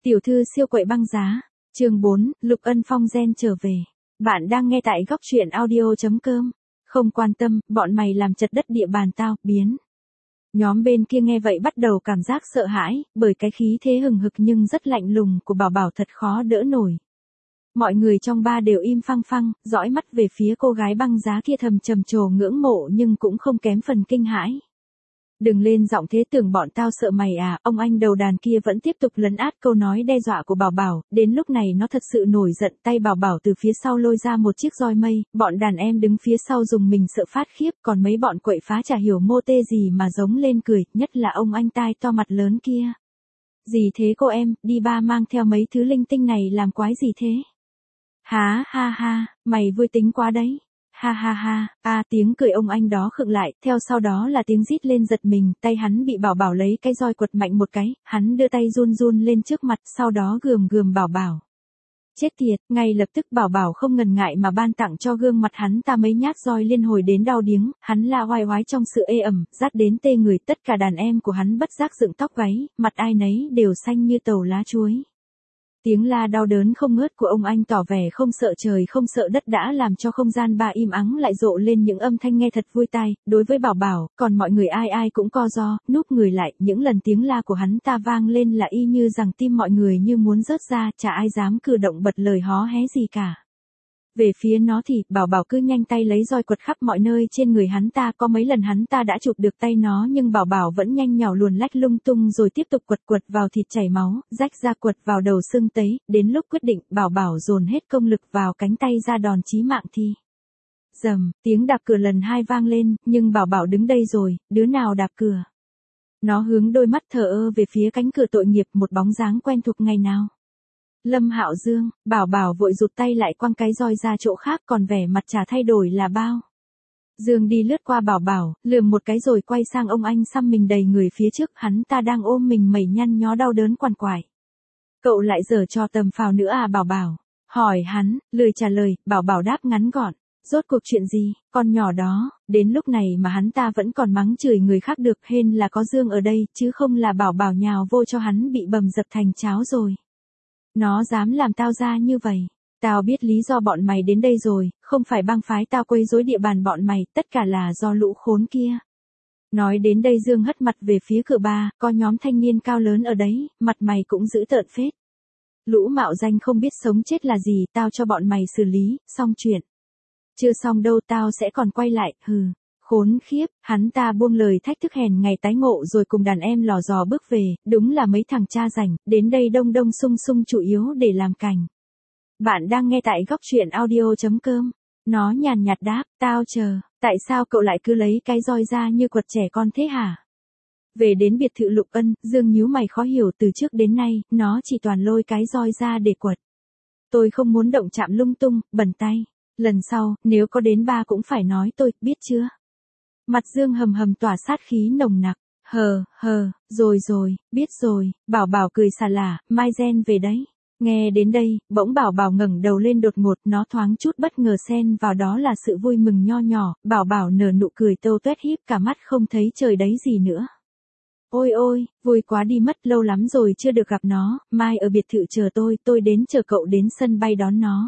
Tiểu thư siêu quậy băng giá, chương 4, Lục Ân Phong gen trở về. Bạn đang nghe tại góc truyện audio.com. Không quan tâm, bọn mày làm chật đất địa bàn tao, biến. Nhóm bên kia nghe vậy bắt đầu cảm giác sợ hãi, bởi cái khí thế hừng hực nhưng rất lạnh lùng của Bảo Bảo thật khó đỡ nổi. Mọi người trong ba đều im phăng phăng, dõi mắt về phía cô gái băng giá kia thầm trầm trồ ngưỡng mộ nhưng cũng không kém phần kinh hãi. Đừng lên giọng thế, tưởng bọn tao sợ mày à, ông anh đầu đàn kia vẫn tiếp tục lấn át câu nói đe dọa của Bảo Bảo, đến lúc này nó thật sự nổi giận, tay Bảo Bảo từ phía sau lôi ra một chiếc roi mây, bọn đàn em đứng phía sau dùng mình sợ phát khiếp, còn mấy bọn quậy phá chả hiểu mô tê gì mà giống lên cười, nhất là ông anh tai to mặt lớn kia. Gì thế cô em, đi ba mang theo mấy thứ linh tinh này làm quái gì thế? Há ha ha, mày vui tính quá đấy. Ha ha ha, tiếng cười ông anh đó khựng lại, theo sau đó là tiếng rít lên giật mình, tay hắn bị Bảo Bảo lấy cái roi quật mạnh một cái, hắn đưa tay run run lên trước mặt, sau đó gườm gườm Bảo Bảo. Chết tiệt, ngay lập tức Bảo Bảo không ngần ngại mà ban tặng cho gương mặt hắn ta mấy nhát roi liên hồi đến đau điếng, hắn la oai oái trong sự ê ẩm, rát đến tê người, tất cả đàn em của hắn bất giác dựng tóc gáy, mặt ai nấy đều xanh như tàu lá chuối. Tiếng la đau đớn không ngớt của ông anh tỏ vẻ không sợ trời không sợ đất đã làm cho không gian ba im ắng lại rộ lên những âm thanh nghe thật vui tai, đối với Bảo Bảo, còn mọi người ai ai cũng co ro, núp người lại, những lần tiếng la của hắn ta vang lên là y như rằng tim mọi người như muốn rớt ra, chả ai dám cử động bật lời hó hé gì cả. Về phía nó thì, Bảo Bảo cứ nhanh tay lấy roi quật khắp mọi nơi trên người hắn ta, có mấy lần hắn ta đã chụp được tay nó nhưng Bảo Bảo vẫn nhanh nhảu luồn lách lung tung rồi tiếp tục quật vào thịt chảy máu, rách ra quật vào đầu sưng tấy, đến lúc quyết định, Bảo Bảo dồn hết công lực vào cánh tay ra đòn chí mạng thì. Rầm, tiếng đạp cửa lần 2 vang lên, nhưng Bảo Bảo đứng đây rồi, đứa nào đạp cửa? Nó hướng đôi mắt thờ ơ về phía cánh cửa tội nghiệp, một bóng dáng quen thuộc ngày nào. Lâm Hạo Dương, Bảo Bảo vội rụt tay lại quăng cái roi ra chỗ khác, còn vẻ mặt chả thay đổi là bao. Dương đi lướt qua Bảo Bảo, lườm một cái rồi quay sang ông anh xăm mình đầy người phía trước, hắn ta đang ôm mình mẩy nhăn nhó đau đớn quằn quại. Cậu lại giở trò tầm phào nữa à Bảo Bảo? Hỏi hắn, lười trả lời, Bảo Bảo đáp ngắn gọn. Rốt cuộc chuyện gì, con nhỏ đó, đến lúc này mà hắn ta vẫn còn mắng chửi người khác được, hên là có Dương ở đây, chứ không là Bảo Bảo nhào vô cho hắn bị bầm dập thành cháo rồi. Nó dám làm tao ra như vậy. Tao biết lý do bọn mày đến đây rồi, không phải bang phái tao quấy rối địa bàn bọn mày, tất cả là do lũ khốn kia. Nói đến đây Dương hất mặt về phía cửa ba, có nhóm thanh niên cao lớn ở đấy, mặt mày cũng dữ tợn phết. Lũ mạo danh không biết sống chết là gì, tao cho bọn mày xử lý, xong chuyện. Chưa xong đâu, tao sẽ còn quay lại, hừ. Khốn khiếp, hắn ta buông lời thách thức hèn ngày tái ngộ rồi cùng đàn em lò dò bước về, đúng là mấy thằng cha rảnh, đến đây đông đông sung sung chủ yếu để làm cảnh. Bạn đang nghe tại góc truyện audio.com. Nó nhàn nhạt đáp, tao chờ, tại sao cậu lại cứ lấy cái roi ra như quật trẻ con thế hả? Về đến biệt thự Lục Ân, Dương nhíu mày khó hiểu, từ trước đến nay, nó chỉ toàn lôi cái roi ra để quật. Tôi không muốn động chạm lung tung, bẩn tay. Lần sau, nếu có đến ba cũng phải nói tôi, biết chưa? Mặt Dương hầm hầm tỏa sát khí nồng nặc. Rồi, biết rồi, Bảo Bảo cười xà lả, mai gen về đấy. Nghe đến đây, bỗng Bảo Bảo ngẩng đầu lên đột ngột, nó thoáng chút bất ngờ xen vào đó là sự vui mừng nho nhỏ, Bảo Bảo nở nụ cười tâu tuét híp cả mắt không thấy trời đấy gì nữa. Ôi, vui quá đi mất, lâu lắm rồi chưa được gặp nó, mai ở biệt thự chờ tôi đến chờ cậu đến sân bay đón nó.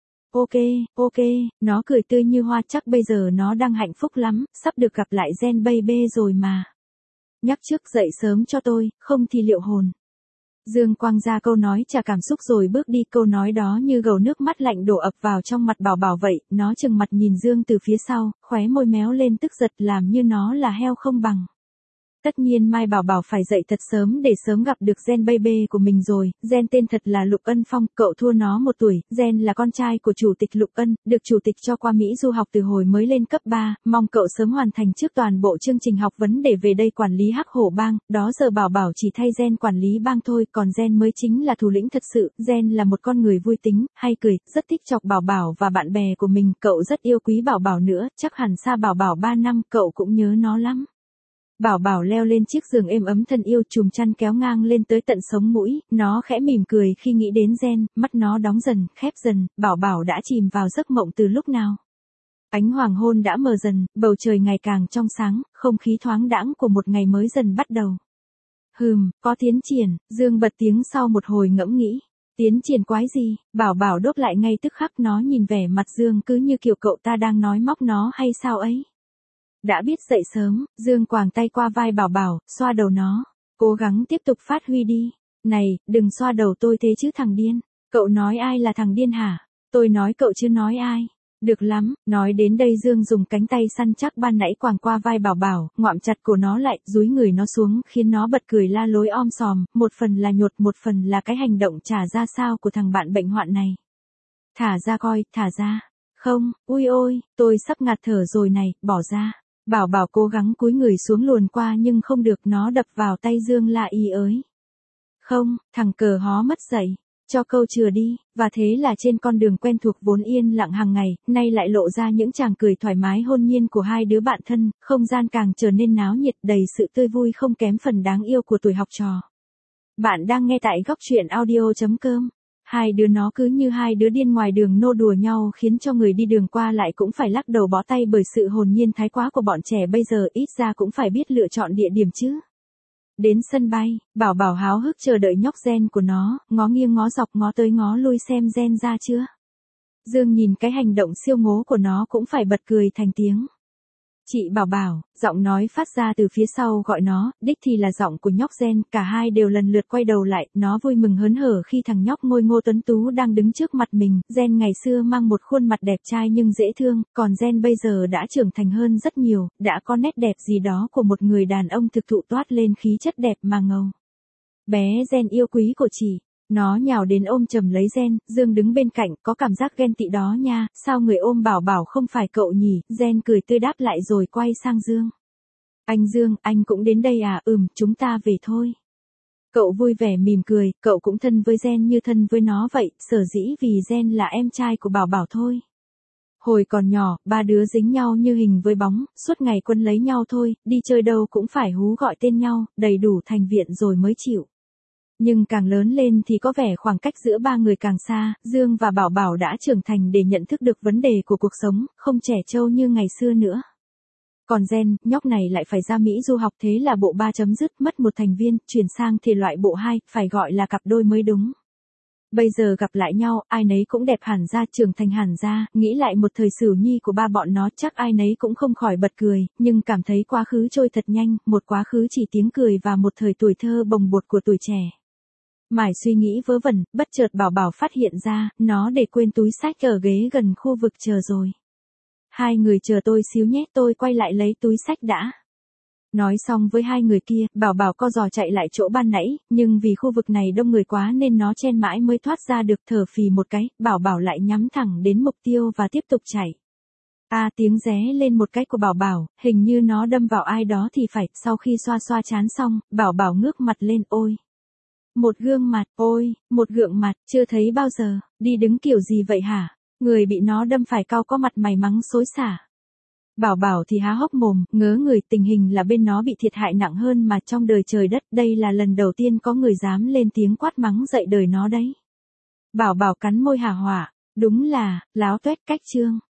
Ok, nó cười tươi như hoa, chắc bây giờ nó đang hạnh phúc lắm, sắp được gặp lại Gen baby rồi mà. Nhắc trước dậy sớm cho tôi, không thì liệu hồn. Dương quăng ra câu nói chả cảm xúc rồi bước đi, câu nói đó như gầu nước mắt lạnh đổ ập vào trong mặt Bảo Bảo vậy, nó trừng mặt nhìn Dương từ phía sau, khóe môi méo lên tức giật làm như nó là heo không bằng. Tất nhiên mai Bảo Bảo phải dậy thật sớm để sớm gặp được Gen baby của mình rồi, Gen tên thật là Lục Ân Phong, cậu thua nó 1 tuổi, Gen là con trai của chủ tịch Lục Ân, được chủ tịch cho qua Mỹ du học từ hồi mới lên cấp 3, mong cậu sớm hoàn thành trước toàn bộ chương trình học vấn để về đây quản lý Hắc Hổ bang, đó giờ Bảo Bảo chỉ thay Gen quản lý bang thôi, còn Gen mới chính là thủ lĩnh thật sự, Gen là một con người vui tính, hay cười, rất thích chọc Bảo Bảo và bạn bè của mình, cậu rất yêu quý Bảo Bảo nữa, chắc hẳn xa Bảo Bảo 3 năm, cậu cũng nhớ nó lắm. Bảo Bảo leo lên chiếc giường êm ấm thân yêu, chùm chăn kéo ngang lên tới tận sống mũi, nó khẽ mỉm cười khi nghĩ đến Gen, mắt nó đóng dần, khép dần, Bảo Bảo đã chìm vào giấc mộng từ lúc nào. Ánh hoàng hôn đã mờ dần, bầu trời ngày càng trong sáng, không khí thoáng đãng của một ngày mới dần bắt đầu. Có tiến triển, Dương bật tiếng sau một hồi ngẫm nghĩ. Tiến triển quái gì, Bảo Bảo đốt lại ngay tức khắc, nó nhìn vẻ mặt Dương cứ như kiểu cậu ta đang nói móc nó hay sao ấy. Đã biết dậy sớm, Dương quàng tay qua vai Bảo Bảo, xoa đầu nó. Cố gắng tiếp tục phát huy đi. Này, đừng xoa đầu tôi thế chứ thằng điên. Cậu nói ai là thằng điên hả? Tôi nói cậu chứ nói ai. Được lắm, nói đến đây Dương dùng cánh tay săn chắc ban nãy quàng qua vai Bảo Bảo, ngoạm chặt cổ nó lại, dúi người nó xuống, khiến nó bật cười la lối om sòm, một phần là nhột, một phần là cái hành động chả ra sao của thằng bạn bệnh hoạn này. Thả ra coi, thả ra. Không, ui ôi, tôi sắp ngạt thở rồi này, bỏ ra. Bảo Bảo cố gắng cúi người xuống luồn qua nhưng không được, nó đập vào tay Dương la y ới. Không, thằng cờ hó mất dậy. Cho câu chừa đi, và thế là trên con đường quen thuộc vốn yên lặng hàng ngày, nay lại lộ ra những tràng cười thoải mái hôn nhiên của hai đứa bạn thân, không gian càng trở nên náo nhiệt đầy sự tươi vui không kém phần đáng yêu của tuổi học trò. Bạn đang nghe tại góc truyện audio.com. Hai đứa nó cứ như hai đứa điên ngoài đường nô đùa nhau khiến cho người đi đường qua lại cũng phải lắc đầu bó tay bởi sự hồn nhiên thái quá của bọn trẻ bây giờ, ít ra cũng phải biết lựa chọn địa điểm chứ. Đến sân bay, Bảo Bảo háo hức chờ đợi nhóc Gen của nó, ngó nghiêng ngó dọc ngó tới ngó lui xem Gen ra chưa. Dương nhìn cái hành động siêu ngố của nó cũng phải bật cười thành tiếng. Chị Bảo Bảo, giọng nói phát ra từ phía sau gọi nó, đích thì là giọng của nhóc Gen, cả hai đều lần lượt quay đầu lại, nó vui mừng hớn hở khi thằng nhóc ngôi ngô tuấn tú đang đứng trước mặt mình. Gen ngày xưa mang một khuôn mặt đẹp trai nhưng dễ thương, còn Gen bây giờ đã trưởng thành hơn rất nhiều, đã có nét đẹp gì đó của một người đàn ông thực thụ, toát lên khí chất đẹp mà ngầu. Bé Gen yêu quý của chị. Nó nhào đến ôm chầm lấy Gen, Dương đứng bên cạnh, có cảm giác ghen tị đó nha, sao người ôm Bảo Bảo không phải cậu nhỉ, Gen cười tươi đáp lại rồi quay sang Dương. Anh Dương, anh cũng đến đây à, chúng ta về thôi. Cậu vui vẻ mỉm cười, cậu cũng thân với Gen như thân với nó vậy, sở dĩ vì Gen là em trai của Bảo Bảo thôi. Hồi còn nhỏ, ba đứa dính nhau như hình với bóng, suốt ngày quấn lấy nhau thôi, đi chơi đâu cũng phải hú gọi tên nhau, đầy đủ thành viện rồi mới chịu. Nhưng càng lớn lên thì có vẻ khoảng cách giữa ba người càng xa, Dương và Bảo Bảo đã trưởng thành để nhận thức được vấn đề của cuộc sống, không trẻ trâu như ngày xưa nữa. Còn Gen, nhóc này lại phải ra Mỹ du học, thế là bộ 3 chấm dứt, mất một thành viên, chuyển sang thể loại bộ 2, phải gọi là cặp đôi mới đúng. Bây giờ gặp lại nhau, ai nấy cũng đẹp hẳn ra, trưởng thành hẳn ra, nghĩ lại một thời Sửu Nhi của ba bọn nó chắc ai nấy cũng không khỏi bật cười, nhưng cảm thấy quá khứ trôi thật nhanh, một quá khứ chỉ tiếng cười và một thời tuổi thơ bồng bột của tuổi trẻ. Mải suy nghĩ vớ vẩn, bất chợt Bảo Bảo phát hiện ra, nó để quên túi xách ở ghế gần khu vực chờ rồi. Hai người chờ tôi xíu nhé, tôi quay lại lấy túi xách đã. Nói xong với hai người kia, Bảo Bảo co giò chạy lại chỗ ban nãy, nhưng vì khu vực này đông người quá nên nó chen mãi mới thoát ra được, thở phì một cái, Bảo Bảo lại nhắm thẳng đến mục tiêu và tiếp tục chạy. Tiếng ré lên một cái của Bảo Bảo, hình như nó đâm vào ai đó thì phải, sau khi xoa xoa trán xong, Bảo Bảo ngước mặt lên, ôi. Một gương mặt, ôi, một gượng mặt, chưa thấy bao giờ, đi đứng kiểu gì vậy hả? Người bị nó đâm phải cau có mặt mày mắng xối xả. Bảo Bảo thì há hốc mồm, ngớ người, tình hình là bên nó bị thiệt hại nặng hơn mà trong đời trời đất, đây là lần đầu tiên có người dám lên tiếng quát mắng dậy đời nó đấy. Bảo Bảo cắn môi hả hỏa, đúng là, láo toét cách trương.